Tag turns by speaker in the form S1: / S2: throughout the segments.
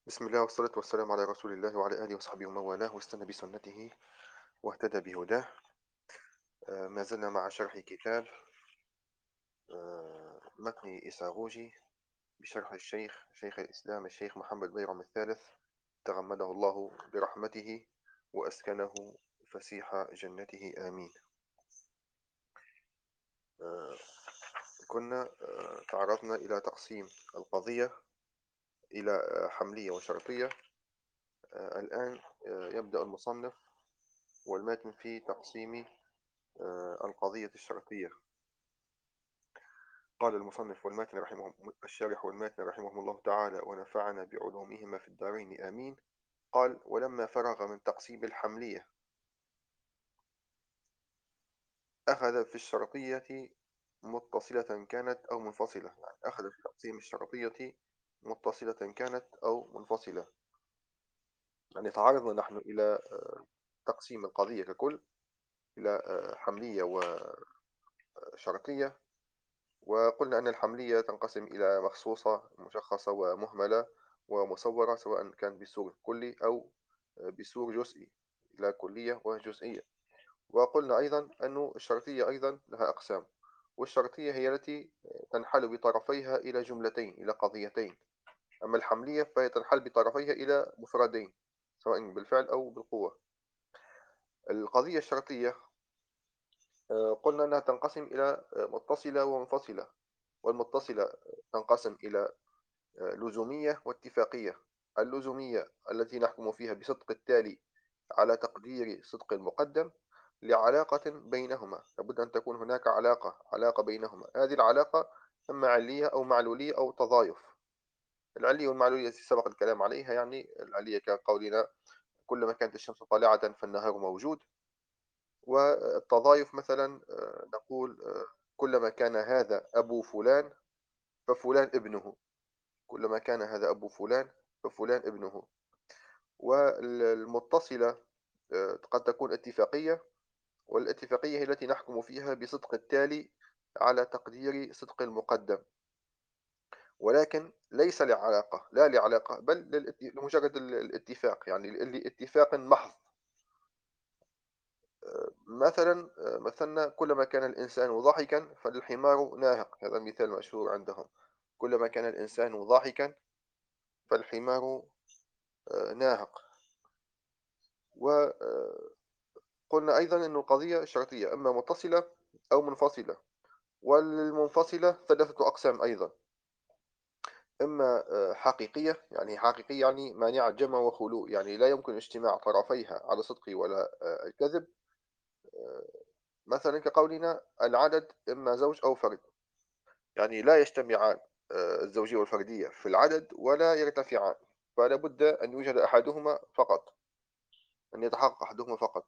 S1: بسم الله والصلاة والسلام على رسول الله وعلى آله وصحبه ومن والاه واستنى بسنته واهتدى بهداه. ما زلنا مع شرح كتاب متن إساغوجي بشرح الشيخ شيخ الإسلام الشيخ محمد بيرم الثالث تغمده الله برحمته وأسكنه فسيح جنته آمين. آه، كنا تعرضنا إلى تقسيم القضية إلى حملية وشرطية. الآن يبدأ المصنف والماتن في تقسيم القضية الشرطية. قال المصنف والماتن رحمه الشارح والماتن رحمهم الله تعالى ونفعنا بعلومهما في الدارين آمين. قال: ولما فرغ من تقسيم الحملية أخذ في الشرطية متصلة كانت أو منفصلة، يعني أخذ في تقسيم الشرطية متصلة كانت أو منفصلة. يعني تعرضنا نحن إلى تقسيم القضية ككل إلى حملية وشرطية، وقلنا أن الحملية تنقسم إلى مخصوصة مشخصة ومهملة ومصورة، سواء كان بسور كلي أو بسور جزئي، إلى كلية وجزئية. وقلنا أيضا أن الشرطية أيضا لها أقسام، والشرطية هي التي تنحل بطرفيها إلى جملتين، إلى قضيتين. أما الحملية فهي تنحل بطرفيها إلى مفردين، سواء بالفعل أو بالقوة. القضية الشرطية قلنا أنها تنقسم إلى متصلة ومنفصلة، والمتصلة تنقسم إلى لزومية واتفاقية. اللزومية التي نحكم فيها بصدق التالي على تقدير صدق المقدم لعلاقة بينهما، لابد أن تكون هناك علاقة بينهما. هذه العلاقة إما علية أو معلولية أو تضايف. العلية والمعلولية سبق الكلام عليها، يعني العلية كقولنا كلما كانت الشمس طالعة فالنهار موجود. والتضايف مثلا نقول كلما كان هذا أبو فلان ففلان ابنه، كلما كان هذا أبو فلان ففلان ابنه. والمتصلة قد تكون اتفاقية، والاتفاقية هي التي نحكم فيها بصدق التالي على تقدير صدق المقدم، ولكن ليس لعلاقة، لا لعلاقة، بل لمجرد الاتفاق، يعني لاتفاق محض. مثلا مثلنا كلما كان الإنسان ضاحكا فالحمار ناهق، هذا مثال مشهور عندهم. كلما كان الإنسان ضاحكا فالحمار ناهق. وقلنا أيضا أن القضية شرطية إما متصلة أو منفصلة. والمنفصلة ثلاثة أقسام أيضا: إما حقيقية، يعني حقيقية يعني مانعة جمع وخلو، يعني لا يمكن اجتماع طرفيها على صدق ولا الكذب. مثلا كقولنا العدد إما زوج أو فرد، يعني لا يجتمعان الزوجية والفردية في العدد ولا يرتفعان، فلا بد أن يوجد أحدهما فقط، أن يتحقق أحدهما فقط.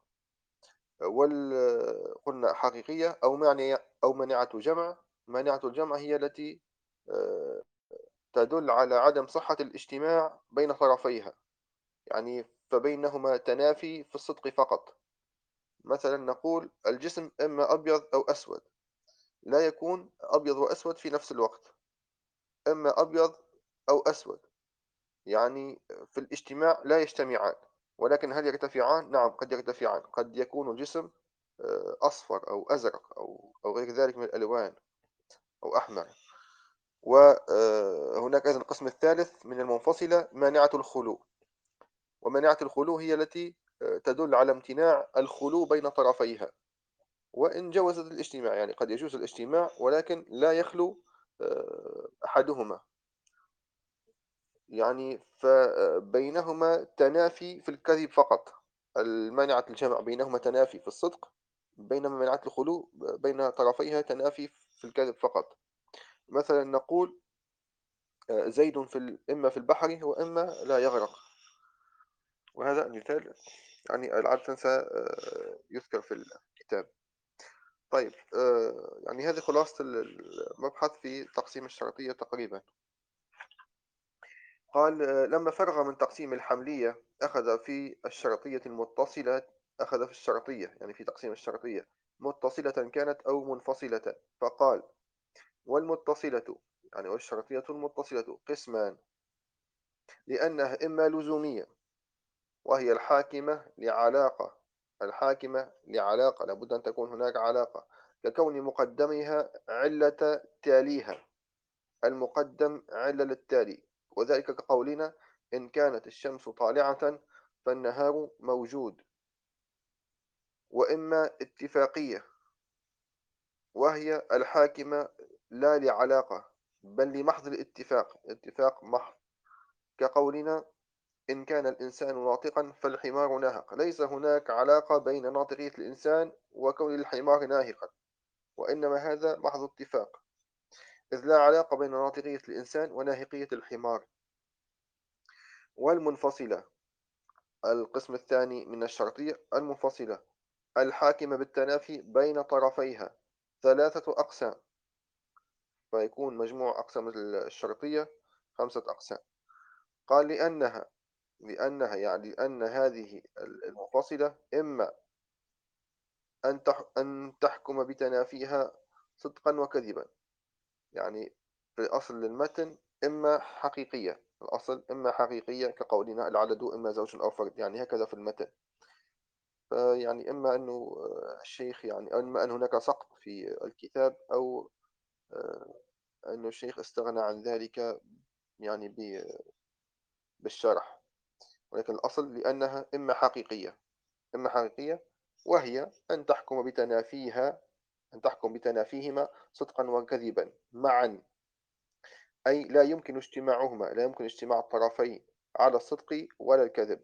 S1: قلنا حقيقية أو منعة جمع. منعة الجمع هي التي آه، تدل على عدم صحة الاجتماع بين طرفيها، يعني فبينهما تنافي في الصدق فقط. مثلا نقول الجسم إما أبيض أو أسود، لا يكون أبيض وأسود في نفس الوقت. إما أبيض أو أسود، يعني في الاجتماع لا يجتمعان، ولكن هل يرتفعان؟ نعم، قد يرتفعان. قد يكون الجسم أصفر أو أزرق أو غير ذلك من الألوان، أو أحمر. وهناك أيضا القسم الثالث من المنفصلة مانعة الخلو. ومانعة الخلو هي التي تدل على امتناع الخلو بين طرفيها، وإن جوزت الاجتماع، يعني قد يجوز الاجتماع ولكن لا يخلو أحدهما، يعني فبينهما تنافي في الكذب فقط. المانعة الجمع بينهما تنافي في الصدق، بينما منعت الخلو بين طرفيها تنافي في الكذب فقط. مثلا نقول زيد إما في البحر وإما لا يغرق. وهذا مثال، يعني العادة يذكر في الكتاب. طيب، يعني هذه خلاصة المبحث في تقسيم الشرطية تقريبا. قال: لما فرغ من تقسيم الحملية أخذ في الشرطية، يعني في تقسيم الشرطية متصلة كانت أو منفصلة، فقال: والمتصلة، يعني والشرطية المتصلة قسمان: لأنها إما لزومية وهي الحاكمة لعلاقة لابد أن تكون هناك علاقة، ككون مقدمها علة تاليها، المقدم علل التالي، وذلك كقولنا: إن كانت الشمس طالعة فالنهار موجود. وإما اتفاقية وهي الحاكمة لا لعلاقة بل لمحض الاتفاق، اتفاق محض، كقولنا: إن كان الإنسان ناطقا فالحمار ناهق. ليس هناك علاقة بين ناطقية الإنسان وكون الحمار ناهقا، وإنما هذا محض اتفاق، إذ لا علاقة بين ناطقية الإنسان وناهقية الحمار. والمنفصلة، القسم الثاني من الشرطية المنفصلة، الحاكمة بالتنافي بين طرفيها، ثلاثة أقسام، فيكون مجموع أقسام الشرطية 5 أقسام. قال: لأنها يعني لأن هذه المنفصلة إما أن تحكم بتنافيها صدقا وكذبا، يعني في الأصل للمتن إما حقيقية، الأصل إما حقيقية كقولنا: العدد إما زوج أو فرد، يعني هكذا في المتن. فيعني إما أنه الشيخ يعني إما أن هناك سقط في الكتاب، أو آه، أن الشيخ استغنى عن ذلك يعني بالشرح. ولكن الأصل لأنها إما حقيقية، وهي أن تحكم بتنافيهما صدقا وكذبا معا، أي لا يمكن اجتماع الطرفين على الصدق ولا الكذب،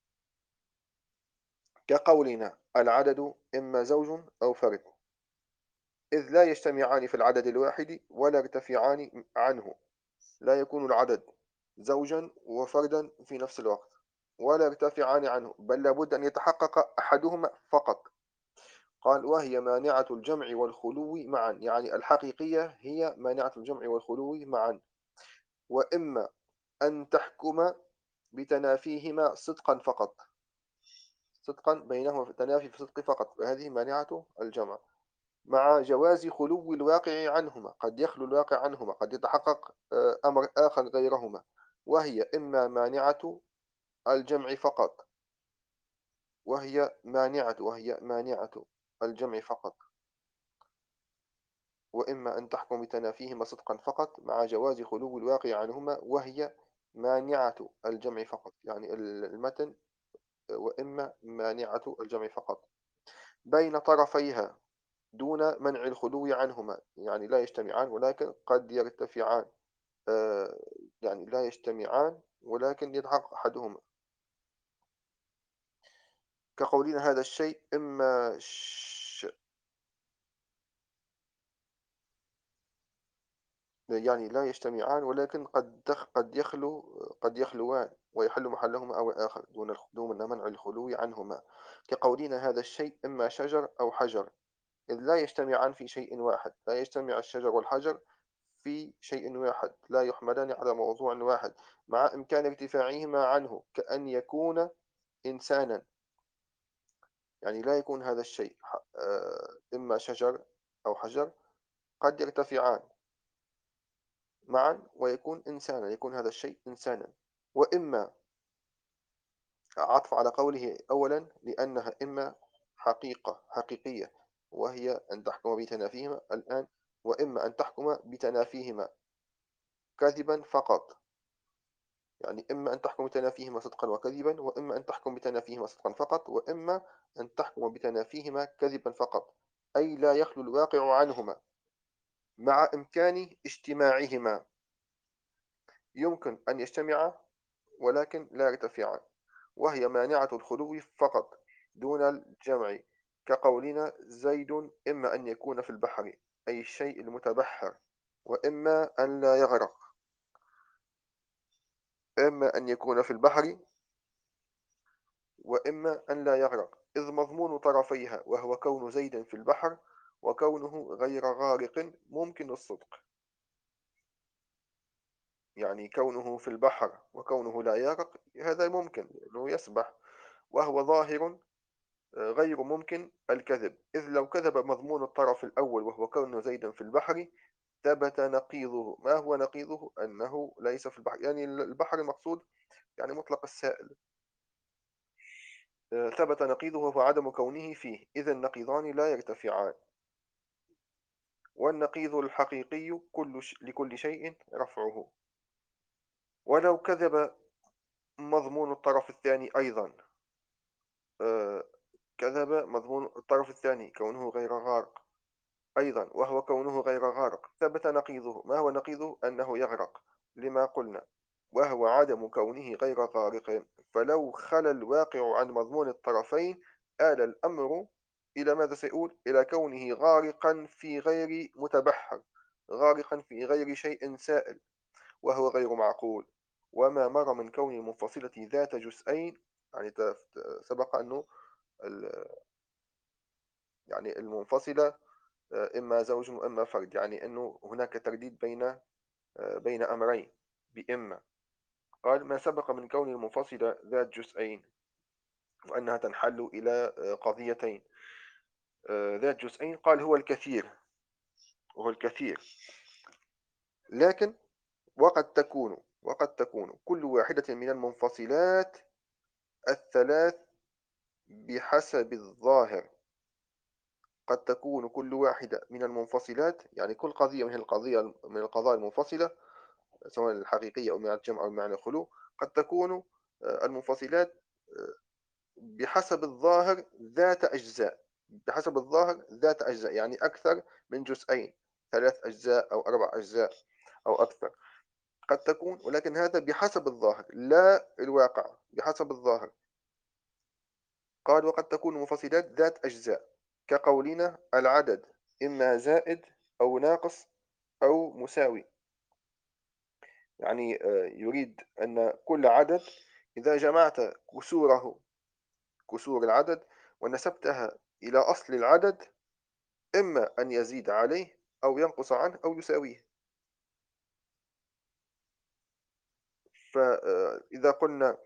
S1: كقولنا: العدد إما زوج أو فرد، إذ لا يجتمعان في العدد الواحد ولا يرتفعان عنه. لا يكون العدد زوجا وفردا في نفس الوقت ولا يرتفعان عنه، بل لابد أن يتحقق أحدهما فقط. قال: وهي مانعة الجمع والخلو معا، يعني الحقيقية هي مانعة الجمع والخلو معا. وإما أن تحكم بتنافيهما صدقا فقط، صدقا بينهما في التنافي في صدق فقط، وهذه مانعة الجمع، مع جواز خلو الواقع عنهما، قد يخلو الواقع عنهما، قد يتحقق أمر آخر غيرهما، وهي الجمع فقط وهي مانعة الجمع فقط. وإما أن تحكم بتنافيهما صدقا فقط مع جواز خلو الواقع عنهما، وهي مانعة الجمع فقط، يعني المتن: وإما مانعة الجمع فقط بين طرفيها دون منع الخلو عنهما، يعني لا يجتمعان ولكن قد يرتفعان، آه، يعني لا يجتمعان ولكن يتحقق أحدهما، كقولنا: هذا الشيء إما يعني لا يجتمعان ولكن قد يخلوان ويحل محلهما أو آخر دون منع الخلو عنهما، كقولنا: هذا الشيء إما شجر أو حجر، إذ لا يجتمعان في شيء واحد، لا يجتمع الشجر والحجر في شيء واحد، لا يحملان على موضوع واحد، مع إمكان ارتفاعهما عنه، كأن يكون إنسانا. يعني لا يكون هذا الشيء إما شجر أو حجر، قد يرتفعان معا ويكون إنسانا، يكون هذا الشيء إنسانا. وإما عطف على قوله أولا: لأنها إما حقيقية، وهي أن تحكم بتنافيهما الآن. وإما أن تحكم بتنافيهما كذبا فقط، يعني إما أن تحكم بتنافيهما صدقا وكذبا، وإما أن تحكم بتنافيهما صدقا فقط، وإما أن تحكم بتنافيهما كذبا فقط، أي لا يخلو الواقع عنهما، مع إمكان اجتماعهما، يمكن أن يجتمعا ولكن لا يرتفعان، وهي مانعة الخلو فقط دون الجمع، كقولنا: زيد إما أن يكون في البحر، أي الشيء المتبحر، وإما أن لا يغرق. إما أن يكون في البحر وإما أن لا يغرق، إذ مضمون طرفيها وهو كون زيد في البحر وكونه غير غارق ممكن الصدق، يعني كونه في البحر وكونه لا يغرق هذا ممكن لأنه يسبح، وهو ظاهر غير ممكن الكذب، إذ لو كذب مضمون الطرف الأول وهو كون زيد في البحر ثبت نقيضه. ما هو نقيضه؟ أنه ليس في البحر، يعني البحر المقصود يعني مطلق السائل. ثبت نقيضه وهو عدم كونه فيه، إذا النقيضان لا يرتفعان. والنقيض الحقيقي لكل شيء رفعه. ولو كذب مضمون الطرف الثاني أيضا، آه، كذب مضمون الطرف الثاني كونه غير غارق أيضا، وهو كونه غير غارق، ثبت نقيضه. ما هو نقيضه؟ أنه يغرق، لما قلنا، وهو عدم كونه غير غارق. فلو خلا الواقع عن مضمون الطرفين آل الأمر إلى ماذا سيقول؟ إلى كونه غارقا في غير متبحر، غارقا في غير شيء سائل، وهو غير معقول. وما مر من كون المنفصلة ذات جزئين، يعني سبق أنه يعني المنفصلة إما زوج وإما فرد، يعني أنه هناك ترديد بين أمرين بإما. قال ما سبق من كون المنفصلة ذات جزئين، وأنها تنحل إلى قضيتين. ذات جزئين، قال هو الكثير، وهو الكثير. لكن وقد تكون كل واحدة من المنفصلات الثلاث بحسب الظاهر. قد تكون كل واحدة من المنفصلات، يعني كل قضية من القضايا المنفصلة، سواء الحقيقية أو معنى الجمع أو معنى الخلو، قد تكون المنفصلات بحسب الظاهر ذات أجزاء. بحسب الظاهر ذات أجزاء، يعني أكثر من جزئين، 3 أجزاء أو 4 أجزاء أو أكثر. قد تكون، ولكن هذا بحسب الظاهر لا الواقع، بحسب الظاهر. قال وقد تكون منفصلات ذات أجزاء، كقولنا العدد إما زائد أو ناقص أو مساوي. يعني يريد أن كل عدد إذا جمعت كسور العدد ونسبتها إلى أصل العدد، إما أن يزيد عليه أو ينقص عنه أو يساويه. فإذا قلنا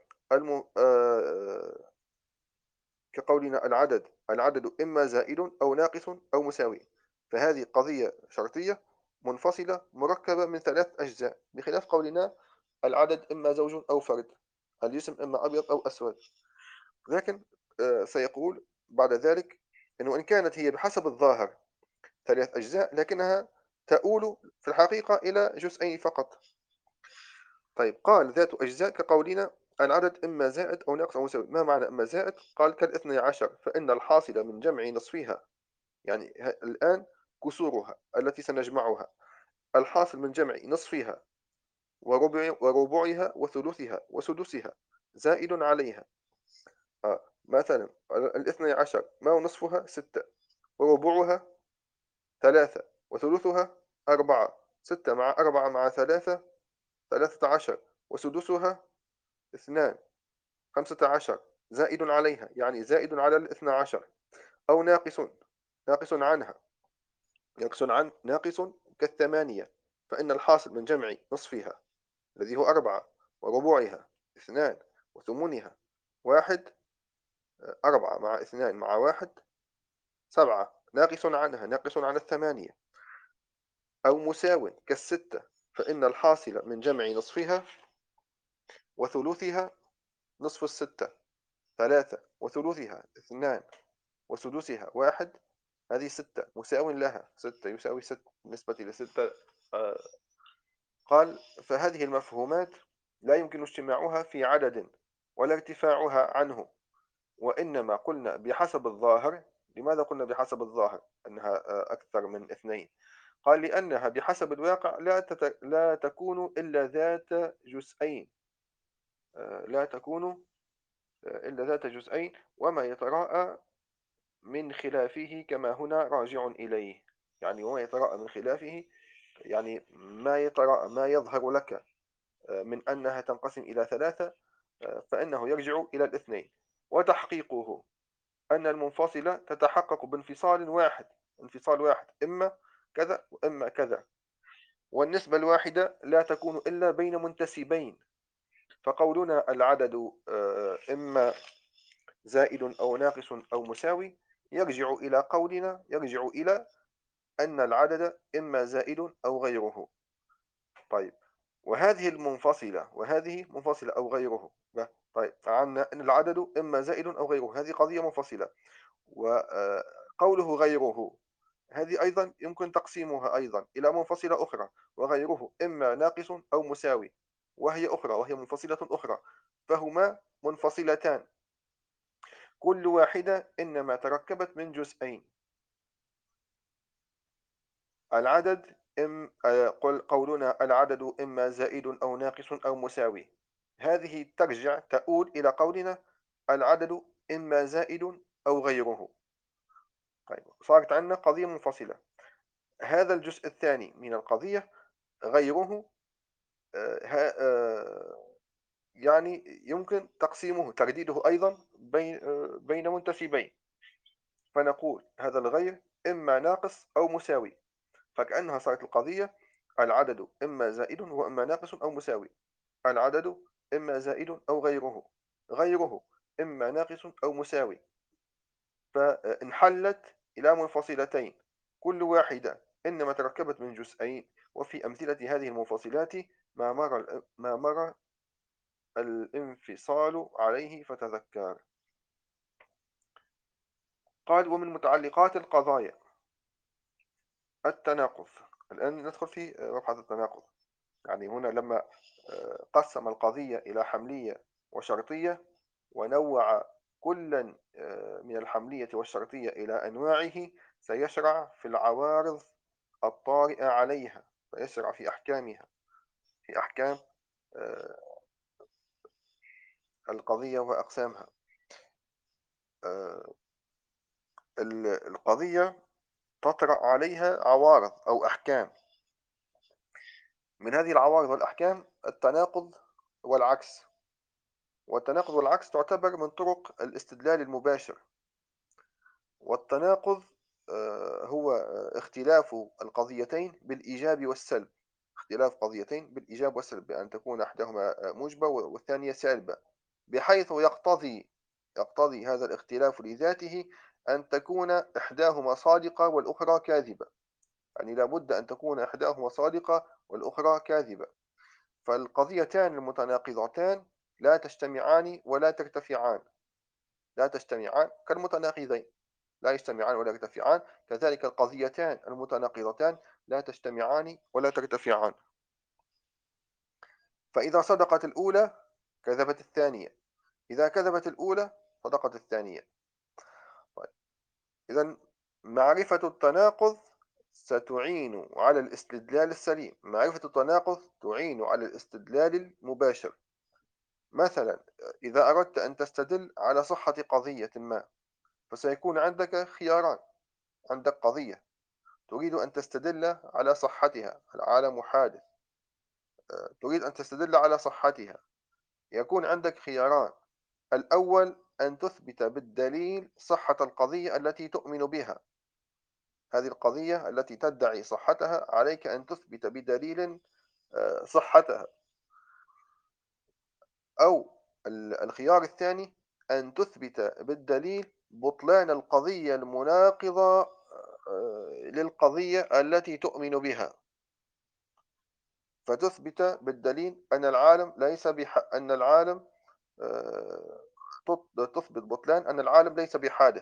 S1: كقولنا العدد إما زائد أو ناقص أو مساوي، فهذه قضية شرطية منفصلة مركبة من 3 أجزاء، بخلاف قولنا العدد إما زوج أو فرد، الجسم إما أبيض أو أسود. لكن سيقول بعد ذلك أنه إن كانت هي بحسب الظاهر 3 أجزاء، لكنها تؤول في الحقيقة إلى جزئين فقط. طيب، قال ذات أجزاء كقولنا العدد إما زائد أو ناقص أو مساوي. ما معنى إما زائد؟ قال كالاثني عشر، فإن الحاصل من جمع نصفها، يعني الآن كسورها التي سنجمعها، الحاصل من جمع نصفها وربعها وثلثها وسدسها زائد عليها. مثلا الاثني عشر ما هو نصفها؟ 6، وربعها 3، وثلثها 4. 6 مع 4 مع 3 13، وسدسها 2 15، زائد عليها يعني زائد على الاثنى عشر. أو ناقص عنها، ناقص كالثمانية، فإن الحاصل من جمع نصفها الذي هو 4 وربعها 2 وثمنها 1، 4 مع 2 مع 1 7، ناقص عنها ناقص عن الثمانية. أو مساو كالستة، فإن الحاصل من جمع نصفها وثلثها نصف الستة 3 وثلثها 2 وسدسها 1، هذه 6 مساو لها، 6 يساوي 6 بالنسبة ل6. آه، قال فهذه المفهومات لا يمكن اجتماعها في عدد ولا ارتفاعها عنه، وإنما قلنا بحسب الظاهر. لماذا قلنا بحسب الظاهر أنها أكثر من 2؟ قال لأنها بحسب الواقع لا تكون إلا ذات جزئين. لا تكون إلا ذات جزئين، وما يتراءى من خلافه كما هنا راجع إليه. يعني وما يتراءى من خلافه، يعني ما يظهر لك من أنها تنقسم إلى 3، فإنه يرجع إلى الاثنين. وتحقيقه أن المنفصلة تتحقق انفصال واحد، إما كذا وإما كذا. والنسبة الواحدة لا تكون إلا بين منتسبين. فقولنا العدد إما زائد أو ناقص أو مساوي يرجع إلى أن العدد إما زائد أو غيره. طيب، وهذه المنفصلة وهذه منفصلة أو غيره. طيب، فعندنا أن العدد إما زائد أو غيره، هذه قضية منفصلة. وقوله غيره، هذه أيضا يمكن تقسيمها أيضا إلى منفصلة أخرى. وغيره إما ناقص أو مساوي، وهي منفصلة أخرى. فهما منفصلتان، كل واحدة إنما تركبت من جزئين. العدد إم قولنا العدد إما زائد أو ناقص أو مساوي، هذه تؤول إلى قولنا العدد إما زائد أو غيره. طيب، صارت عندنا قضية منفصلة. هذا الجزء الثاني من القضية غيره، يعني يمكن تقسيمه ترديده أيضا بين منتسبين. فنقول هذا الغير إما ناقص أو مساوي. فكأنها صارت القضية العدد إما زائد وإما ناقص أو مساوي. العدد إما زائد أو غيره. غيره إما ناقص أو مساوي. فانحلت إلى منفصلتين، كل واحدة إنما تركبت من جزئين. وفي أمثلة هذه المنفصلات ما مر الانفصال عليه فتذكر. قال: ومن متعلقات القضايا التناقض. الآن ندخل في مبحث التناقض. يعني هنا لما قسم القضية إلى حملية وشرطية، ونوع كلا من الحملية والشرطية إلى أنواعه، سيشرع في العوارض الطارئة عليها، فيشرع في أحكامها، في أحكام آه، القضية وأقسامها. آه، القضية تطرأ عليها عوارض أو أحكام. من هذه العوارض والأحكام التناقض والعكس. والتناقض والعكس تعتبر من طرق الاستدلال المباشر. والتناقض هو اختلاف القضيتين بالإيجاب والسلب. اختلاف قضيتين بالإيجاب والسلب، بأن تكون إحداهما موجبة والثانية سالبة، بحيث يقتضي هذا الاختلاف لذاته أن تكون إحداهما صادقة والأخرى كاذبة. يعني لابد أن تكون إحداهما صادقة والأخرى كاذبة. فالقضيتان المتناقضتان لا تجتمعان ولا ترتفعان. لا تجتمعان كالمتناقضين، لا يجتمعان ولا يرتفعان. كذلك القضيتان المتناقضتان لا تجتمعان ولا ترتفعان. فإذا صدقت الأولى كذبت الثانية، إذا كذبت الأولى صدقت الثانية. طيب، إذا معرفة التناقض ستعين على الاستدلال السليم. معرفة التناقض تعين على الاستدلال المباشر. مثلا، إذا أردت أن تستدل على صحة قضية ما، فسيكون عندك خياران. عندك قضية تريد أن تستدل على صحتها، العالم حادث، تريد أن تستدل على صحتها. يكون عندك خياران: الأول أن تثبت بالدليل صحة القضية التي تؤمن بها. هذه القضية التي تدعي صحتها عليك أن تثبت بدليل صحتها. أو الخيار الثاني أن تثبت بالدليل بطلان القضية المناقضة للقضية التي تؤمن بها. فتثبت بالدليل أن العالم ليس أن العالم آه، تثبت بطلان أن العالم ليس بحادث.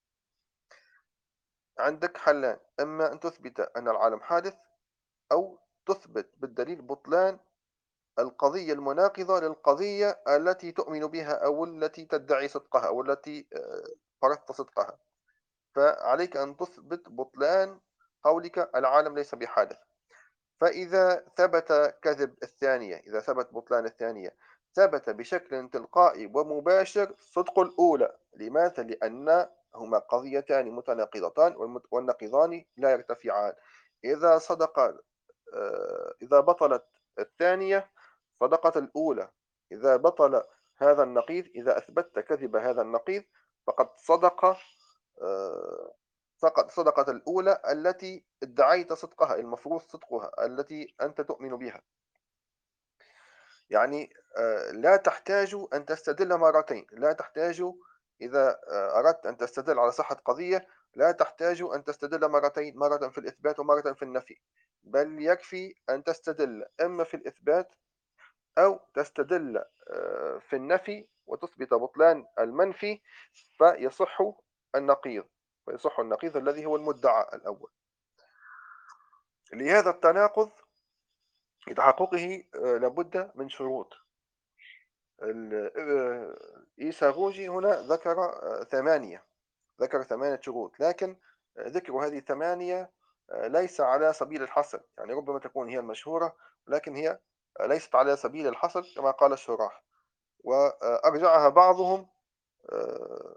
S1: عندك حلان: إما أن تثبت أن العالم حادث، أو تثبت بالدليل بطلان القضية المناقضة للقضية التي تؤمن بها أو التي تدعي صدقها أو التي فرضت صدقها. فعليك أن تثبت بطلان قولك العالم ليس بحادث. فإذا ثبت كذب الثانية، إذا ثبت بطلان الثانية، ثبت بشكل تلقائي ومباشر صدق الأولى. لماذا؟ لأن هما قضيتان متناقضتان، والنقيضان لا يرتفعان. إذا صدق إذا بطلت الثانية صدقت الأولى. إذا بطل هذا النقيض، إذا أثبتت كذب هذا النقيض، فقد صدق فقد صدقت الأولى التي ادعيت صدقها، المفروض صدقها، التي أنت تؤمن بها. يعني لا تحتاج أن تستدل مرتين. لا تحتاج إذا أردت أن تستدل على صحة قضية لا تحتاج أن تستدل مرتين، مرة في الإثبات ومرة في النفي، بل يكفي أن تستدل إما في الإثبات أو تستدل في النفي وتثبت بطلان المنفي، فيصح النقيض، فيصح النقيض الذي هو المدعى الأول. لهذا التناقض لتحققه لابد من شروط. إيساغوجي هنا ذكر 8، ذكر 8 شروط، لكن ذكر هذه ال8 ليس على سبيل الحصر، يعني ربما تكون هي المشهورة، ولكن هي ليست على سبيل الحصر كما قال الشراح. وأرجعها بعضهم آه،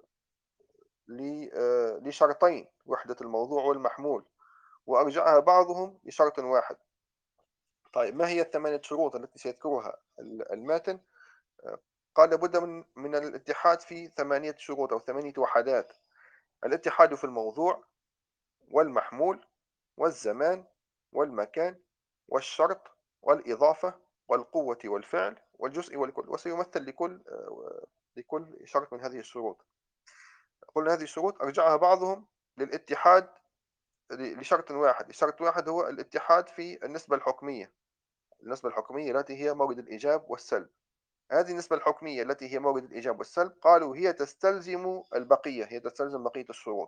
S1: لشرطين: وحدة الموضوع والمحمول، وأرجعها بعضهم لشرط واحد. طيب، ما هي ال8 شروط التي سيذكرها الماتن؟ آه، قال لابد من الاتحاد في 8 شروط أو 8 وحدات: الاتحاد في الموضوع والمحمول والزمان والمكان والشرط والإضافة والقوة والفعل والجزء والكل. وسيمثل لكل شرط من هذه الشروط. قلنا هذه الشروط أرجعها بعضهم للاتحاد لشرط واحد. الشرط واحد هو الاتحاد في النسبة الحكمية، النسبة الحكمية التي هي مورد الإيجاب والسلب. هذه النسبة الحكمية التي هي مورد الإيجاب والسلب قالوا هي تستلزم البقية، هي تستلزم بقية الشروط.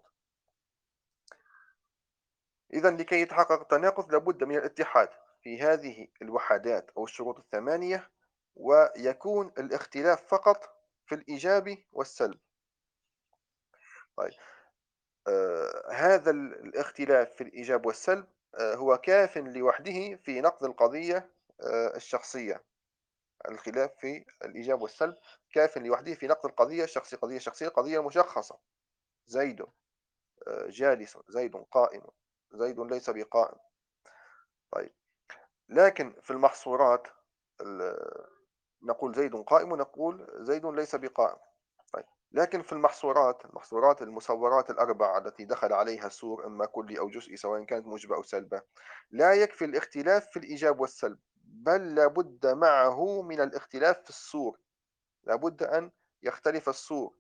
S1: إذا لكي يتحقق التناقض لابد من الاتحاد في هذه الوحدات أو الشروط ال8، ويكون الاختلاف فقط في الإيجاب والسلب. طيب، هذا الاختلاف في الإيجاب والسلب هو كاف لوحده في نقد القضية الشخصية. الخلاف في الإيجاب والسلب كاف لوحده في نقد القضية الشخصية. قضية شخصية، قضية مشخصة: زيد جالس، زيد قائم، زيد ليس بقائم. طيب، لكن في المحصورات نقول زيد قائم ونقول زيد ليس بقائم. طيب، لكن في المحصورات المصورات الأربع التي دخل عليها السور إما كلي أو جزئي سواء كانت موجبة أو سلبة، لا يكفي الاختلاف في الإيجاب والسلب، بل لابد معه من الاختلاف في السور. لابد أن يختلف السور.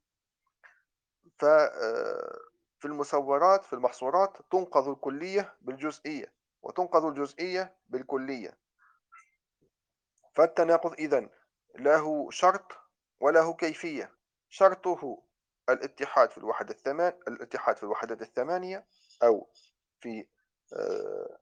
S1: ففي المصورات، في المحصورات، تنقض الكلية بالجزئية وتنقض الجزئية بالكلية. فالتناقض إذن له شرط وله كيفية. شرطه الاتحاد في الوحدات الثمانية، أو في آه،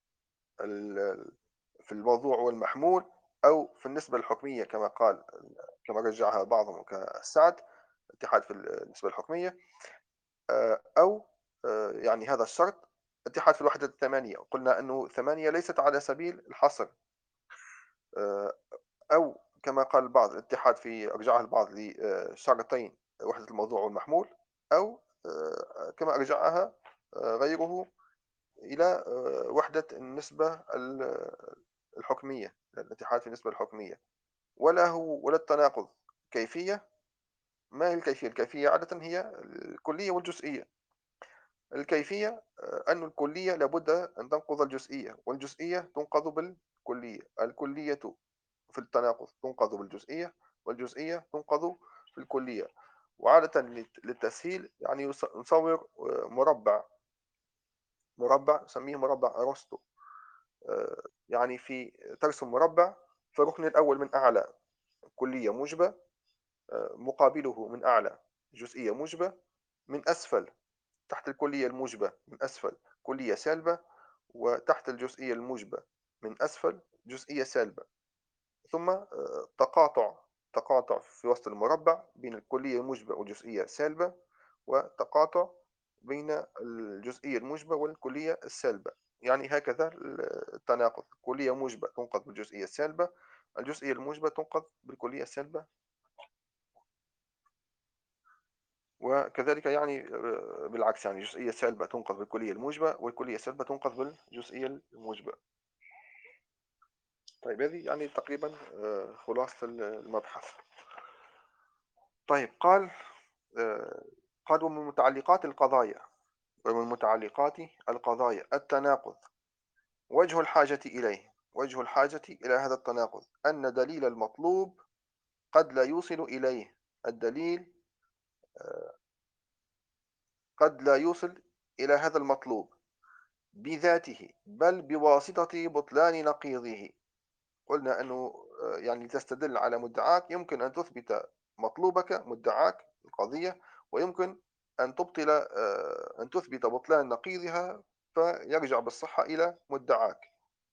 S1: في الموضوع والمحمول، أو في النسبة الحكمية كما قال، كما رجعها بعضهم كالسعد، اتحاد في النسبة الحكمية، أو يعني هذا الشرط اتحاد في الوحدات الثمانية. قلنا أنه 8 ليست على سبيل الحصر، آه، أو كما قال البعض الاتحاد في أرجعها البعض لشرطين: وحدة الموضوع والمحمول، أو كما أرجعها غيره إلى وحدة النسبة الحكمية، الاتحاد في النسبة الحكمية. ولا التناقض كيفية. ما هي الكيفية؟ الكيفية عادة هي الكلية والجزئية. الكيفية أن الكلية لابد أن تنقض الجزئية، والجزئية تنقض بالكلية. الكلية في التناقض تنقض بالجزئية، والجزئية تنقض في الكلية. وعادة للتسهيل يعني نصور مربع نسميه مربع أرسطو. يعني ترسم مربع، في الركن الأول من أعلى كلية موجبة، مقابله من أعلى جزئية موجبة، من أسفل تحت الكلية الموجبة من أسفل كلية سالبة، وتحت الجزئية الموجبة من أسفل جزئية سالبة. ثم تقاطع في وسط المربع بين الكلية الموجبة والجزئية السالبة، وتقاطع بين الجزئية الموجبة والكلية السالبة. يعني هكذا التناقض: كلية موجبة تنقض بالجزئية السالبة، الجزئية الموجبة تنقض بالكلية السالبة، وكذلك يعني بالعكس، يعني الجزئية السالبة تنقض بالكلية الموجبة، والكلية السالبة تنقض بالجزئية الموجبة. طيب، هذه يعني تقريبا خلاصة المبحث. طيب، آه، قال ومن متعلقات القضايا التناقض. وجه الحاجة إلى هذا التناقض أن دليل المطلوب قد لا يوصل إليه. الدليل قد لا يوصل إلى هذا المطلوب بذاته بل بواسطة بطلان نقيضه. قلنا أنه يعني لتستدل على مدعاك يمكن أن تثبت مطلوبك مدعاك القضية، ويمكن أن تبطل أن تثبت بطلان نقيضها فيرجع بالصحة إلى مدعاك.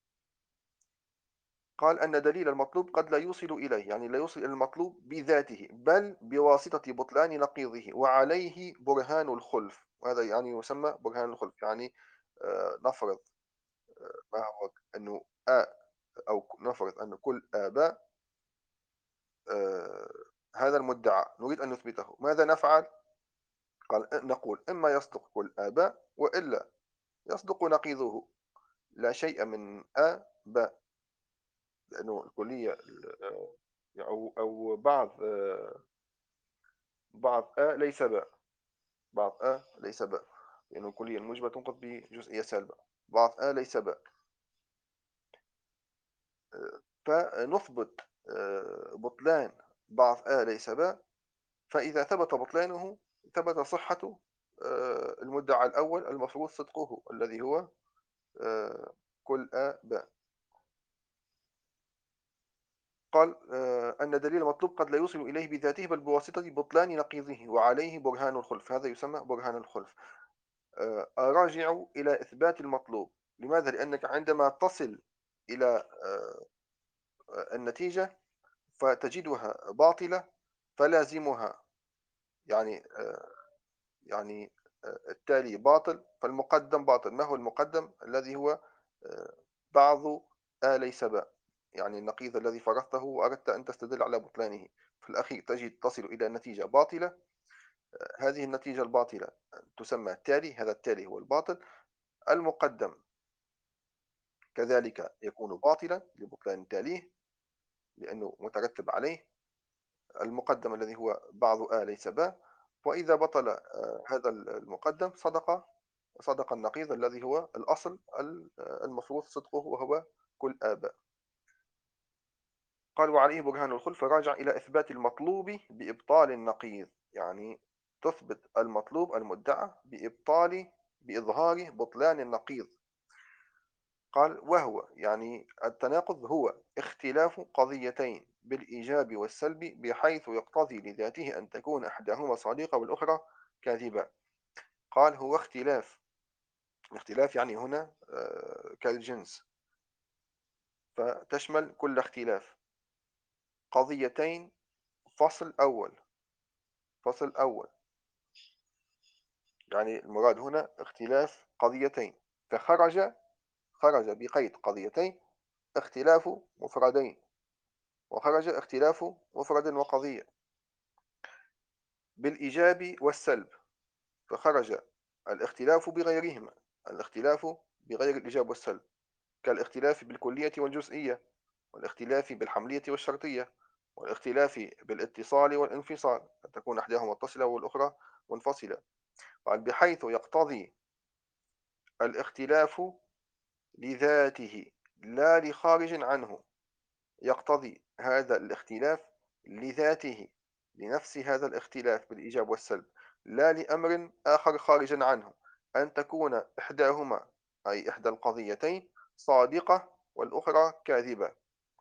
S1: قال أن دليل المطلوب قد لا يوصل إليه، يعني لا يوصل إلى المطلوب بذاته بل بواسطة بطلان نقيضه وعليه برهان الخلف. وهذا يعني يسمى برهان الخلف، يعني نفرض ما هو أنه أو نفرض أن كل آباء آه، هذا المدعى نريد أن نثبته، ماذا نفعل؟ قال نقول إما يصدق كل آباء وإلا يصدق نقيضه، لا شيء من باء، لأنه الكلية أو بعض ليس باء، بعض ليس باء، لأنه الكلية الموجبة تنقض بجزئية سالبة. بعض ليس باء. فنثبت بطلان بعض ليس باء، فإذا ثبت بطلانه ثبت صحة المدعى الأول المفروض صدقه الذي هو كل باء. قال أن دليل المطلوب قد لا يوصل إليه بذاته بل بواسطة بطلان نقيضه وعليه برهان الخلف. هذا يسمى برهان الخلف. أراجع إلى إثبات المطلوب. لماذا؟ لأنك عندما تصل إلى النتيجة فتجدها باطلة فلازمها يعني يعني التالي باطل فالمقدم باطل. ما هو المقدم؟ الذي هو آه، بعض ليس باء، يعني النقيض الذي فرضته وأردت أن تستدل على بطلانه. في الأخير تجد تصل إلى نتيجة باطلة. هذه النتيجة الباطلة تسمى التالي، هذا التالي هو الباطل. المقدم كذلك يكون باطلا لبطلان تاليه لأنه مترتب عليه المقدم الذي هو بعض ليس باء. وإذا بطل هذا المقدم صدق النقيض الذي هو الأصل المفروض صدقه وهو كل آباء. قال وعليه برهان الخلف راجع إلى إثبات المطلوب بإبطال النقيض، يعني تثبت المطلوب المدعى بإظهار بطلان النقيض. قال وهو يعني التناقض هو اختلاف قضيتين بالإيجاب والسلب بحيث يقتضي لذاته أن تكون إحداهما صادقة والأخرى كاذبة. قال هو اختلاف يعني هنا كالجنس، فتشمل كل اختلاف. قضيتين، فصل أول، فصل أول، يعني المراد هنا اختلاف قضيتين، خرج بقيد قضيتين اختلاف مفردين، وخرج اختلاف مفرد وقضية. بالإيجاب والسلب فخرج الاختلاف بغيرهما، الاختلاف بغير الإيجاب والسلب، كالاختلاف بالكلية والجزئية، والاختلاف بالحملية والشرطية، والاختلاف بالاتصال والانفصال، أن تكون إحداهما متصلة والأخرى منفصلة. قال بحيث يقتضي الاختلاف لذاته لا لخارج عنه، يقتضي هذا الاختلاف لذاته، لنفس هذا الاختلاف بالإيجاب والسلب، لا لأمر آخر خارجا عنه، أن تكون إحداهما أي إحدى القضيتين صادقة والأخرى كاذبة.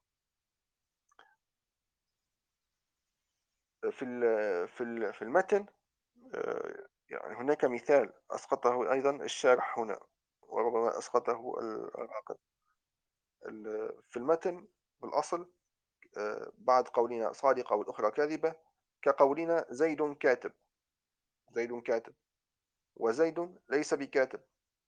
S1: في المتن يعني هناك مثال أسقطه أيضا الشارح هنا وربما أسقطه الراقب. في المتن بالأصل بعد قولنا صادقة والأخرى كاذبة كقولنا زيد كاتب، زيد كاتب وزيد ليس بكاتب.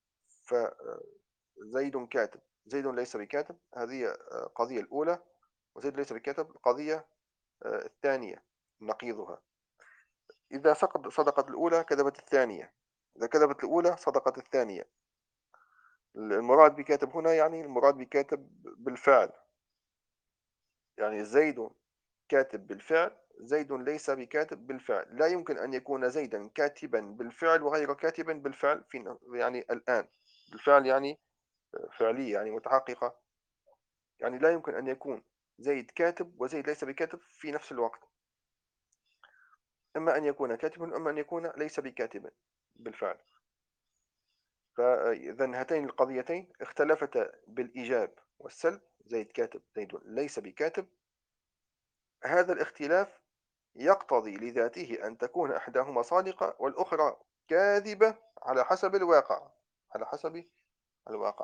S1: فزيد كاتب زيد ليس بكاتب هذه القضية الأولى، وزيد ليس بكاتب القضية الثانية نقيضها. إذا صدقت الأولى كذبت الثانية، إذا كذبت الأولى صدقت الثانية. المراد بكاتب هنا يعني المراد بكاتب بالفعل، يعني زيد كاتب بالفعل، زيد ليس بكاتب بالفعل. لا يمكن أن يكون زيدا كاتبا بالفعل وغير كاتب بالفعل في يعني الآن بالفعل يعني فعلية يعني متحققة، يعني لا يمكن أن يكون زيد كاتب وزيد ليس بكاتب في نفس الوقت. إما أن يكون كاتبا أما أن يكون ليس بكاتب بالفعل. فإذا هاتين القضيتين اختلفتا بالإيجاب والسلب، زيد كاتب زيد ليس بكاتب. هذا الاختلاف يقتضي لذاته أن تكون إحداهما صادقة والأخرى كاذبة على حسب الواقع، على حسب الواقع.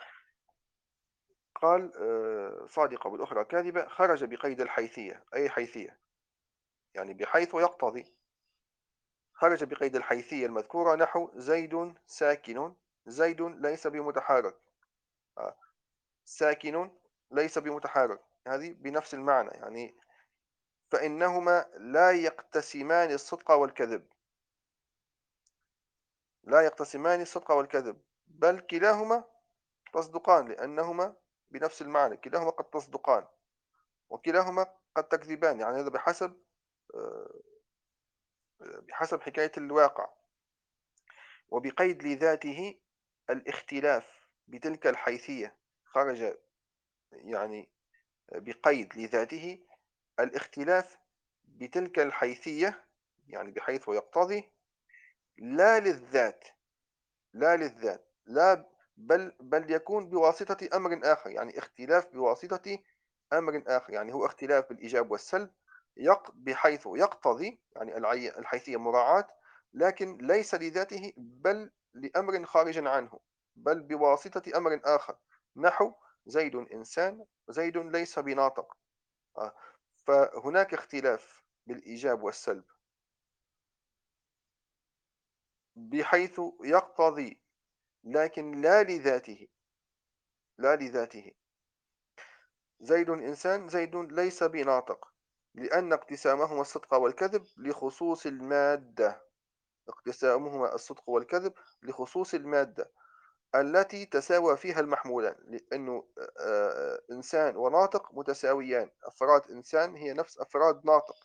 S1: قال صادقة والأخرى كاذبة، خرج بقيد الحيثية. أي حيثية؟ يعني بحيث يقتضي. خرج بقيد الحيثية المذكورة نحو زيد ساكن، زيد ليس بمتحرك. آه، ساكن ليس بمتحرك، هذه بنفس المعنى يعني. فإنهما لا يقتسمان الصدق والكذب، لا يقتسمان الصدق والكذب، بل كلاهما تصدقان، لأنهما بنفس المعنى، كلاهما قد تصدقان وكلاهما قد تكذبان. يعني هذا آه، بحسب حكاية الواقع. وبقيد لذاته الاختلاف بتلك الحيثية خرج، يعني بقيد لذاته الاختلاف بتلك الحيثية، يعني بحيث يقتضي، لا للذات، لا للذات، لا، بل يكون بواسطة أمر آخر. يعني اختلاف بواسطة أمر آخر، يعني هو اختلاف بالإيجاب والسلب، بحيث يقتضي، يعني الحيثية مراعاة، لكن ليس لذاته بل لأمر خارج عنه، بل بواسطة أمر آخر. نحو زيد إنسان، زيد ليس بناطق. آه، فهناك اختلاف بالإيجاب والسلب بحيث يقتضي، لكن لا لذاته، لا لذاته. زيد إنسان، زيد ليس بناطق، لأن اقتسامهما الصدق والكذب لخصوص المادة. اقتسامهما الصدق والكذب لخصوص المادة التي تساوى فيها المحمولان. لأنه إنسان وناطق متساويان، أفراد إنسان هي نفس أفراد ناطق.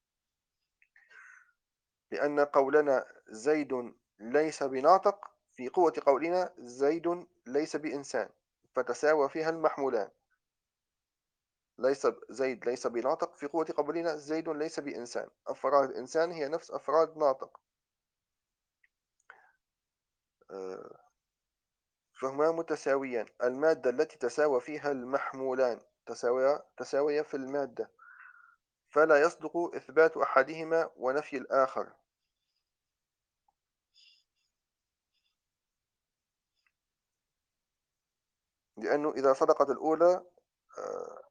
S1: لأن قولنا زيد ليس بناطق في قوة قولنا زيد ليس بإنسان، فتساوى فيها المحمولان. زيد ليس بناطق في قوة قولنا زيد ليس بإنسان، أفراد الإنسان هي نفس أفراد ناطق. آه، فهما متساويان. المادة التي تساوى فيها المحمولان تساوية في المادة، فلا يصدق إثبات أحدهما ونفي الآخر. لأنه إذا صدقت الأولى آه،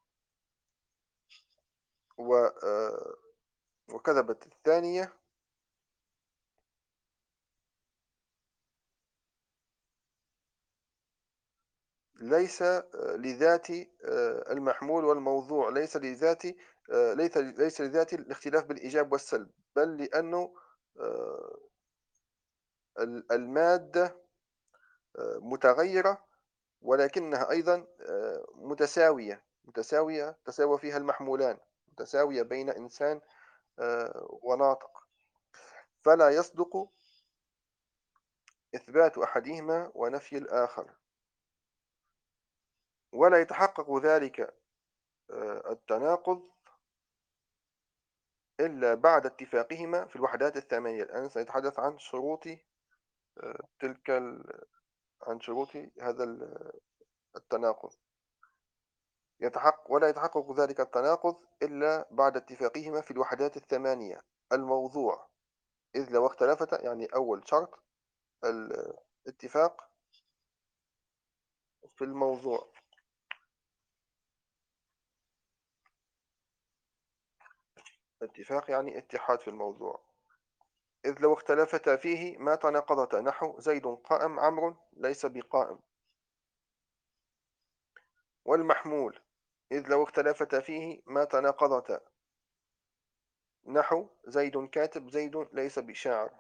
S1: و- وكذبت الثانية، ليس لذات المحمول والموضوع، ليس لذات الاختلاف بالإيجاب والسلب، بل لأنه آه، المادة متغيرة، ولكنها أيضا متساوية تساوى فيها المحمولان، متساوية بين إنسان وناطق. فلا يصدق إثبات أحدهما ونفي الآخر. ولا يتحقق ذلك التناقض إلا بعد اتفاقهما في الوحدات الثمانية. الآن سنتحدث عن شروط تلك عن شروط هذا التناقض. ولا يتحقق ذلك التناقض إلا بعد اتفاقهما في الوحدات الثمانية الموضوع، إذ لو اختلفتا، يعني أول شرط الاتفاق في الموضوع. اتفاق يعني اتحاد في الموضوع. إذ لو اختلفتا فيه ما تناقضتا، نحو زيد قائم، عمرو ليس بقائم. والمحمول، إذ لو اختلفتا فيه ما تناقضتا، نحو زيد كاتب، زيد ليس بشاعر.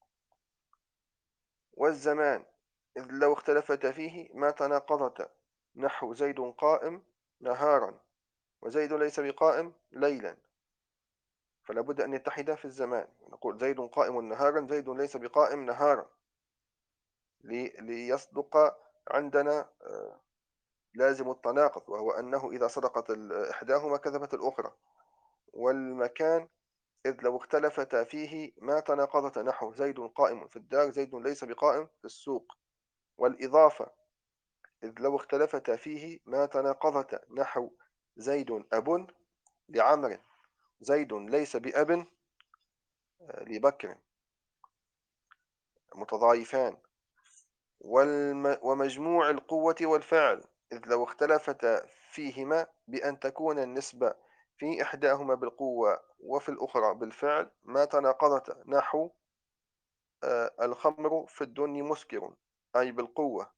S1: والزمان، إذ لو اختلفتا فيه ما تناقضتا، نحو زيد قائم نهارا، وزيد ليس بقائم ليلا. فلا بد أن يتحدا في الزمان. نقول زيد قائم نهارا، زيد ليس بقائم نهارا، ليصدق عندنا لازم التناقض، وهو أنه إذا صدقت إحداهما كذبت الأخرى. والمكان، إذ لو اختلفتا فيه ما تناقضتا، نحو زيد قائم في الدار، زيد ليس بقائم في السوق. والإضافة، إذ لو اختلفتا فيه ما تناقضتا، نحو زيد أب لعمرو، زيد ليس بأب لبكر، متضايفان. ومجموع القوة والفعل، إذ لو اختلفتا فيهما بأن تكون النسبة في إحداهما بالقوة وفي الأخرى بالفعل ما تناقضتا، نحو الخمر في الدن مسكر، أي بالقوة،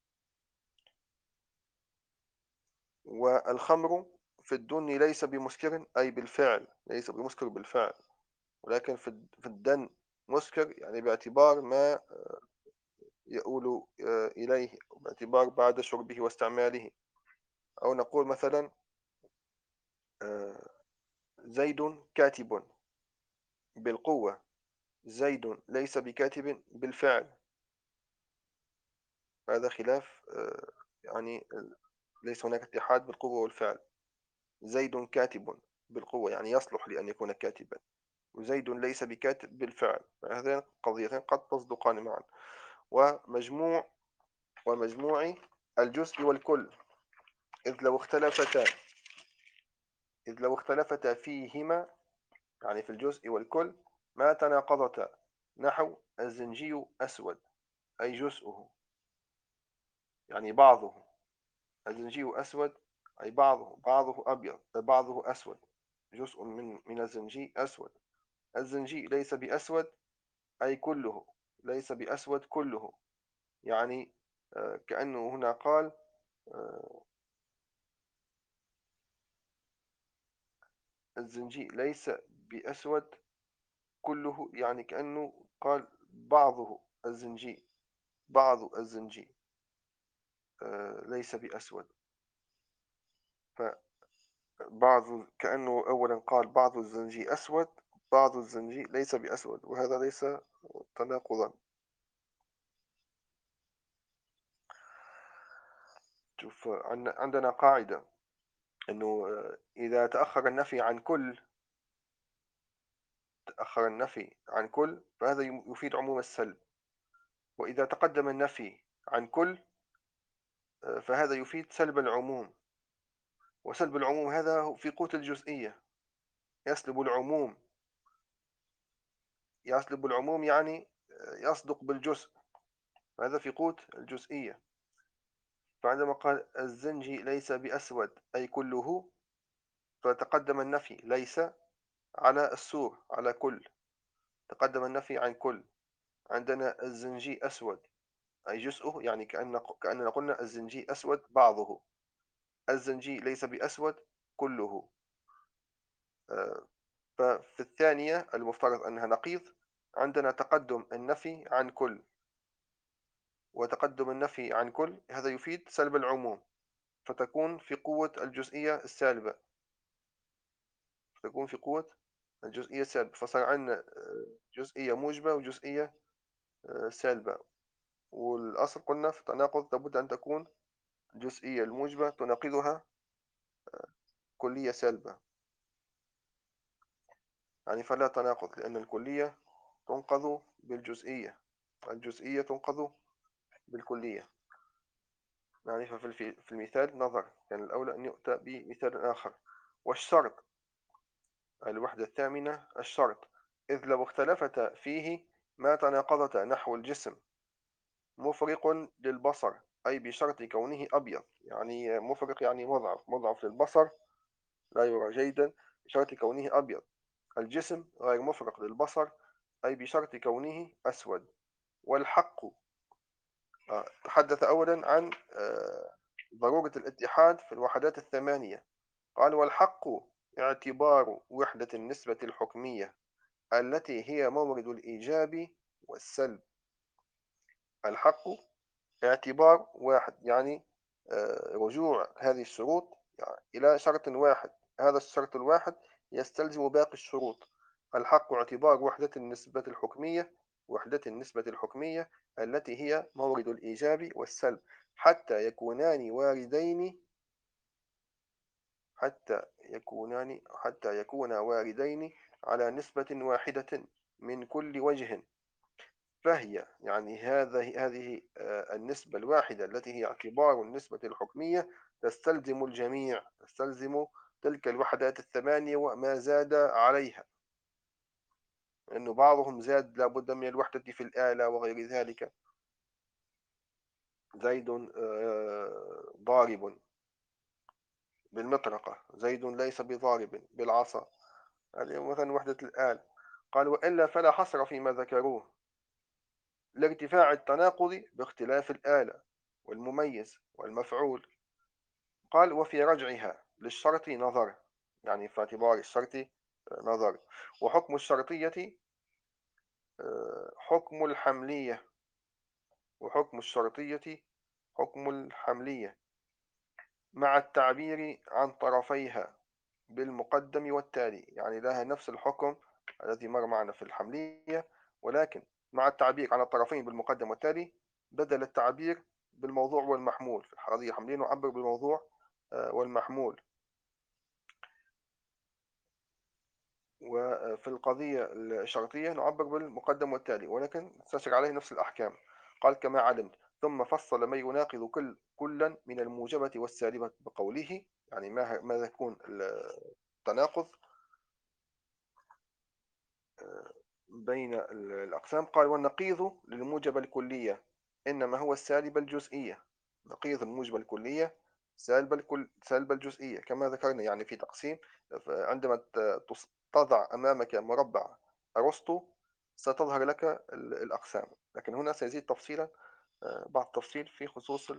S1: والخمر في الدن ليس بمسكر، أي بالفعل، ليس بمسكر بالفعل، ولكن في الدن مسكر، يعني باعتبار ما يؤول إليه، باعتبار بعد شربه واستعماله. أو نقول مثلا آه، زيد كاتب بالقوة، زيد ليس بكاتب بالفعل. هذا خلاف يعني ليس هناك اتحاد بالقوة والفعل. زيد كاتب بالقوة يعني يصلح لأن يكون كاتبا، وزيد ليس بكاتب بالفعل، فهذين قضيتين قد تصدقان معا. ومجموع ومجموع الجزء والكل، إذ لو اختلفتا إذ لو اختلفتا فيهما، يعني في الجزء والكل، ما تناقضتا، نحو الزنجي أسود، أي جزءه، يعني بعضه. الزنجي أسود أي بعضه أبيض، بعضه أسود، جزء من الزنجي أسود. الزنجي ليس بأسود أي كله، ليس بأسود كله، يعني كأنه هنا قال آه، الزنجي ليس بأسود كله، يعني كأنه قال بعضه الزنجي، بعض الزنجي ليس بأسود. فبعض، كأنه أولا قال بعض الزنجي أسود، بعض الزنجي ليس بأسود، وهذا ليس تناقضا. شوف، عندنا قاعدة أنه إذا تأخر النفي عن كل، تأخر النفي عن كل فهذا يفيد عموم السلب، وإذا تقدم النفي عن كل فهذا يفيد سلب العموم. وسلب العموم هذا في قوت الجزئية، يسلب العموم، يسلب العموم يعني يصدق بالجزء، هذا في قوت الجزئية. فعندما قال الزنجي ليس بأسود أي كله، فتقدم النفي ليس على السور، على كل، تقدم النفي عن كل. عندنا الزنجي أسود أي جزءه، يعني كأننا قلنا الزنجي أسود بعضه، الزنجي ليس بأسود كله. آه، ففي الثانية المفترض أنها نقيض، عندنا تقدم النفي عن كل، وتقدم النفي عن كل هذا يفيد سلب العموم، فتكون في قوة الجزئية السالبة، تكون في قوة الجزئية السالبة، فصار عندنا جزئية موجبة وجزئية سالبة. والأصل قلنا في التناقض لابد أن تكون الجزئية الموجبة تناقضها كلية سالبة، يعني فلا تناقض، لأن الكلية تنقض بالجزئية، الجزئية تنقض بالكلية. يعني ففي المثال نظر، كان الأولى أن يؤتى بمثال آخر. والشرط، الوحدة الثامنة، الشرط، إذ لو اختلفتا فيه ما تناقضتا، نحو الجسم مفرق للبصر، أي بشرط كونه أبيض، يعني مفرق يعني مضعف، مضعف للبصر لا يرى جيدا، بشرط كونه أبيض. الجسم غير مفرق للبصر، أي بشرط كونه أسود. والحق، تحدث أولا عن ضرورة الاتحاد في الوحدات الثمانية. قال والحق اعتبار وحدة النسبة الحكمية التي هي مورد الإيجاب والسلب. الحق اعتبار واحد، يعني رجوع هذه الشروط يعني إلى شرط واحد، هذا الشرط الواحد يستلزم باقي الشروط. الحق اعتبار وحدة النسبة الحكمية التي هي مورد الإيجاب والسلب، حتى يكونان واردين، حتى يكونا واردين على نسبة واحدة من كل وجه، فهي يعني هذه النسبة الواحدة التي هي اعتبار النسبة الحكمية تستلزم الجميع، تستلزم تلك الوحدات الثمانية وما زاد عليها، لأنه بعضهم زاد لا بد من الوحدة في الآلة وغير ذلك. زيد ضارب بالمطرقة، زيد ليس بضارب بالعصا، هذه مثلا وحدة الآلة. قال وإلا فلا حصر فيما ذكروه لارتفاع التناقض باختلاف الآلة والمميز والمفعول. قال وفي رجعها للشرط نظر، يعني في اعتبار الشرط نظر. وحكم الشرطية حكم الحملية، وحكم الشرطية حكم الحملية مع التعبير عن طرفيها بالمقدم والتالي، يعني لها نفس الحكم الذي مر معنا في الحملية، ولكن مع التعبير عن الطرفين بالمقدم والتالي بدل التعبير بالموضوع والمحمول. في الحالة الحملية نعبر بالموضوع والمحمول. وفي القضية الشرطية نعبر بالمقدم والتالي، ولكن تستشر عليه نفس الأحكام. قال كما علمت. ثم فصل ما يناقض كلا من الموجبة والسالبة بقوله، يعني ماذا يكون التناقض بين الأقسام. قال والنقيض للموجبة الكلية إنما هو السالبة الجزئية. نقيض الموجبة الكلية سالبة الجزئية كما ذكرنا يعني في تقسيم. عندما تضع أمامك مربع أرسطو ستظهر لك الأقسام، لكن هنا سيزيد تفصيلا، بعض التفصيل في خصوص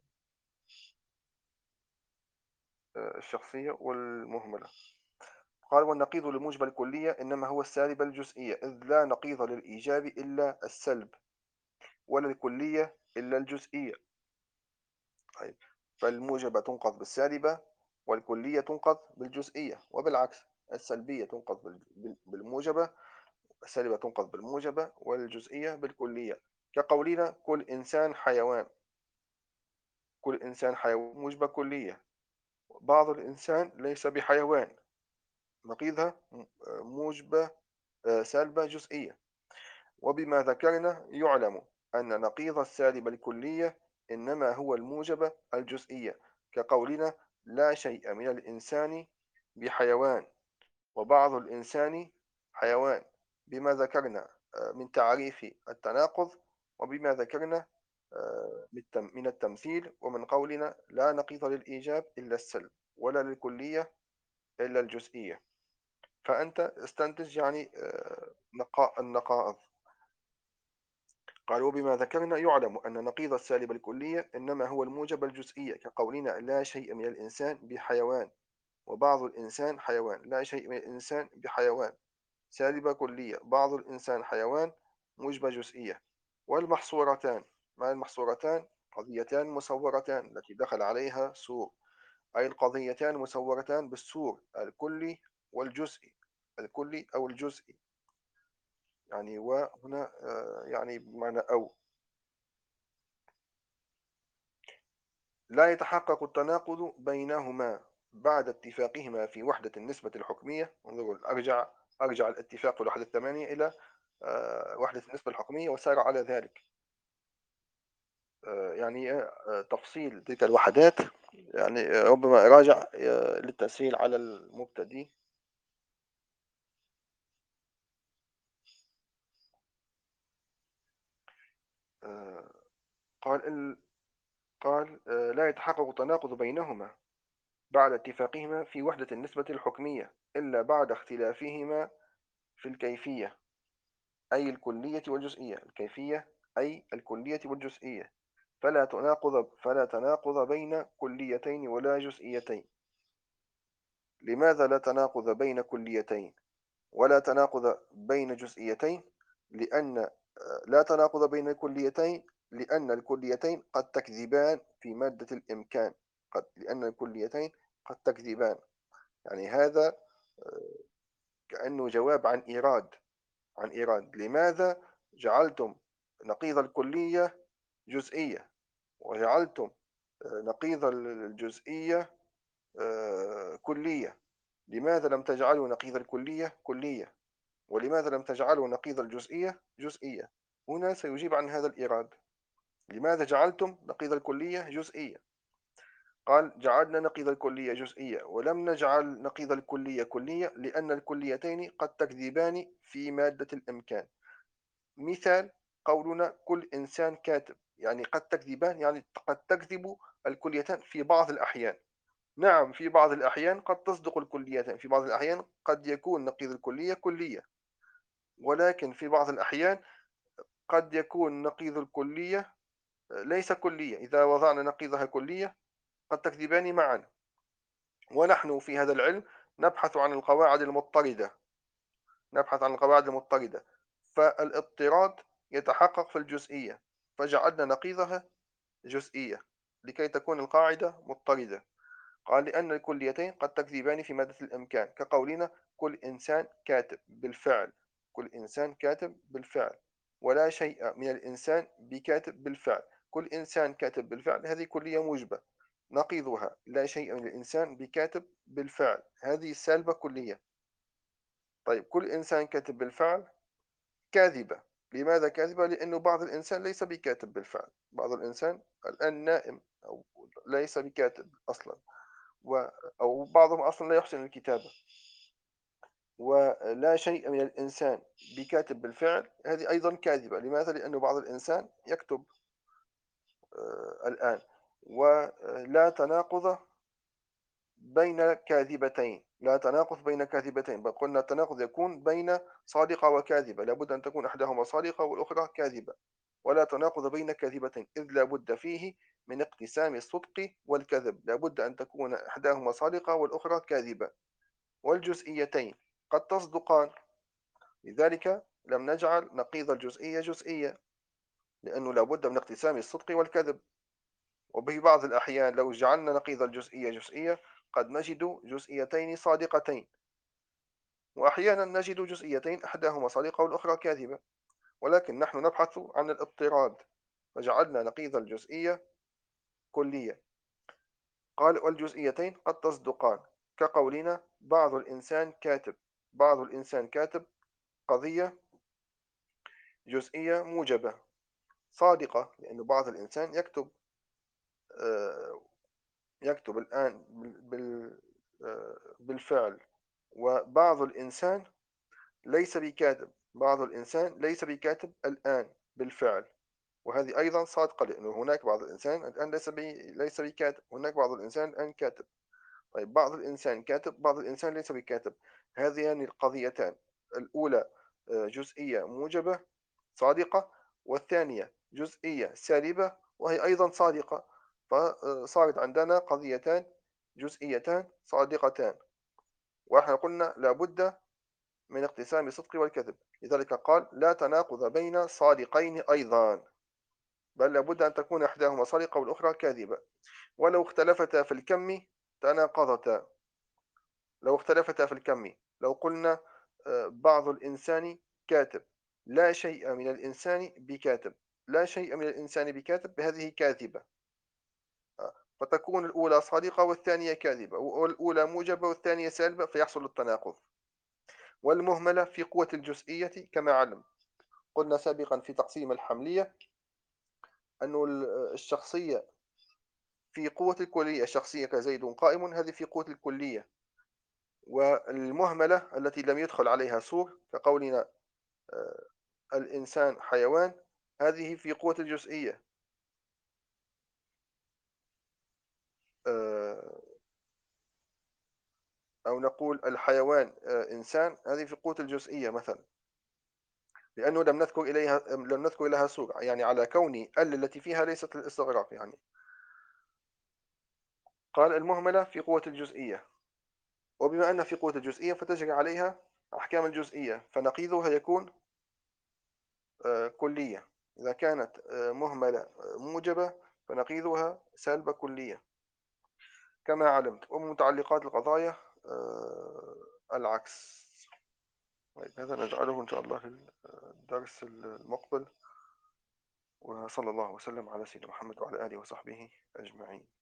S1: الشخصية والمهملة. قال والنقيض للموجبة الكلية إنما هو السالب الجزئية، إذ لا نقيض للإيجاب إلا السلب، ولا الكلية إلا الجزئية. طيب، فالموجبة تنقض بالسالبة، والكلية تنقض بالجزئية، وبالعكس السلبية تنقض بالموجبة، السالبة تنقض بالموجبة، والجزئية بالكلية. كقولنا كل إنسان حيوان، كل إنسان حيوان موجبة كلية. بعض الإنسان ليس بحيوان، نقيضها موجبة سالبة جزئية. وبما ذكرنا يعلم أن نقيض السالب الكلية إنما هو الموجبة الجزئية، كقولنا لا شيء من الإنسان بحيوان، وبعض الإنسان حيوان، بما ذكرنا من تعريف التناقض، وبما ذكرنا من التمثيل، ومن قولنا لا نقيض للإيجاب إلا السلب، ولا للكلية إلا الجزئية. فأنت استنتج يعني النقائض. قال وبما ذكرنا يعلم أن نقيض السالب الكلية إنما هو الموجب الجزئية، كقولنا لا شيء من الإنسان بحيوان، وبعض الإنسان حيوان، لا شيء من الإنسان بحيوان سالبة كلية، بعض الإنسان حيوان موجبة جزئية. والمحصورتان، ما المحصورتان؟ قضيتان مصورتان التي دخل عليها سور، أي القضيتان مصورتان بالسور الكلي والجزئي، الكلي أو الجزئي، يعني وهنا يعني بمعنى أو. لا يتحقق التناقض بينهما بعد اتفاقهما في وحدة النسبة الحكمية. انظروا، أرجع الاتفاق في الوحدة الثمانية إلى وحدة النسبة الحكمية وسار على ذلك. يعني تفصيل تلك الوحدات، يعني ربما راجع للتسهيل على المبتدئ. آه، قال قال لا يتحقق التناقض بينهما بعد اتفاقهما في وحدة النسبة الحكمية إلا بعد اختلافهما في الكيفية، أي الكلية والجزئية، الكيفية أي الكلية والجزئية. فلا تناقض بين كليتين ولا جزئيتين. لماذا لا تناقض بين كليتين ولا تناقض بين جزئيتين؟ لأن لا تناقض بين الكليتين لأن الكليتين قد تكذبان في مادة الإمكان، لأن الكليتين قد تكذبان. يعني هذا كأنه جواب عن إيراد لماذا جعلتم نقيض الكلية جزئية، وجعلتم نقيض الجزئية كلية. لماذا لم تجعلوا نقيض الكلية كلية، ولماذا لم تجعلوا نقيض الجزئية جزئية؟ هنا سيجيب عن هذا الإيراد: لماذا جعلتم نقيض الكلية جزئية؟ قال: جعلنا نقيض الكلية جزئية ولم نجعل نقيض الكلية كلية لأن الكليتين قد تكذبان في مادة الإمكان. مثال قولنا كل إنسان كاتب، يعني قد تكذبان، يعني قد تكذب الكليتان في بعض الأحيان. نعم، في بعض الأحيان قد تصدق الكليتان، في بعض الأحيان قد يكون نقيض الكلية كلية، ولكن في بعض الأحيان قد يكون نقيض الكلية ليس كلية. إذا وضعنا نقيضها كلية قد تكذبان معا. ونحن في هذا العلم نبحث عن القواعد المضطردة، نبحث عن القواعد المضطردة، فالاضطراد يتحقق في الجزئية، فجعلنا نقيضها جزئية لكي تكون القاعدة مضطردة. قال: لأن الكليتين قد تكذبان في مادة الإمكان، كقولنا كل إنسان كاتب بالفعل، كل إنسان كاتب بالفعل، ولا شيء من الإنسان بكاتب بالفعل. كل إنسان كاتب بالفعل هذه كلية موجبة. نقيضها لا شيء من الإنسان بكاتب بالفعل، هذه سالبة كلية. طيب، كل إنسان كاتب بالفعل كاذبة. لماذا كاذبة؟ لأنه بعض الإنسان ليس بكاتب بالفعل، بعض الإنسان الآن نائم أو ليس بكاتب أصلا، و أو بعضهم أصلا لا يحسن الكتابة. ولا شيء من الإنسان بكاتب بالفعل هذه أيضا كاذبة. لماذا؟ لأن بعض الإنسان يكتب الآن. ولا تناقض بين كاذبتين، لا تناقض بين كاذبتين، بل قلنا التناقض يكون بين صادقة وكاذبة، لابد أن تكون إحداهما صادقة والأخرى كاذبة. ولا تناقض بين كاذبتين إذ لابد فيه من اقتسام الصدق والكذب، لابد أن تكون إحداهما صادقة والأخرى كاذبة. والجزئيتين قد تصدقان، لذلك لم نجعل نقيض الجزئية جزئية، لأنه لابد من اقتسام الصدق والكذب. وفي بعض الأحيان لو جعلنا نقيض الجزئية جزئية قد نجد جزئيتين صادقتين، وأحيانا نجد جزئيتين إحداهما صادقة والأخرى كاذبة، ولكن نحن نبحث عن الاضطراد فجعلنا نقيض الجزئية كلية. قال: والجزئيتين قد تصدقان، كقولنا بعض الإنسان كاتب. بعض الإنسان كاتب قضية جزئية موجبة صادقة، لأن بعض الإنسان يكتب آه، يكتب الآن بالفعل. وبعض الإنسان ليس بكاتب، بعض الإنسان ليس بكاتب الآن بالفعل، وهذه أيضا صادقة، لأنه هناك بعض الإنسان الآن ليس بكاتب، هناك بعض الإنسان الآن كاتب. طيب، بعض الإنسان كاتب، بعض الإنسان ليس بكاتب، هذان القضيتان الأولى جزئية موجبة صادقة، والثانية جزئية سالبة وهي أيضا صادقة، فصارت عندنا قضيتان جزئيتان صادقتان. وإحنا قلنا لابد من اقتسام الصدق والكذب، لذلك قال: لا تناقض بين صادقين أيضا، بل لابد أن تكون إحداهما صادقة والأخرى كاذبة. ولو اختلفتا في الكم تناقضتا. لو اختلفتا في الكم، لو قلنا بعض الإنسان كاتب، لا شيء من الإنسان بكاتب، لا شيء من الإنسان بكاتب، هذه كاذبة. فتكون الأولى صادقة والثانية كاذبة، والأولى موجبة والثانية سالبة، فيحصل التناقض. والمهملة في قوة الجزئية كما علم. قلنا سابقا في تقسيم الحملية أن الشخصية في قوة الكلية، شخصية كزيد قائم، هذه في قوة الكلية. والمهملة التي لم يدخل عليها سور، كقولنا آه، الإنسان حيوان، هذه في قوة الجزئية. آه، أو نقول الحيوان إنسان، هذه في قوة الجزئية مثلا، لأنه لم نذكر لها سور، يعني على كون التي فيها ليست للاستغراق يعني. قال: المهملة في قوة الجزئية، وبما أن في قوة الجزئية فتجري عليها أحكام الجزئية، فنقيضها يكون كلية. إذا كانت مهملة موجبة فنقيضها سالبة كلية كما علمت. ومن متعلقات القضايا العكس. طيب، هذا نجعله إن شاء الله في الدرس المقبل. وصلى الله وسلم على سيدنا محمد وعلى آله وصحبه أجمعين.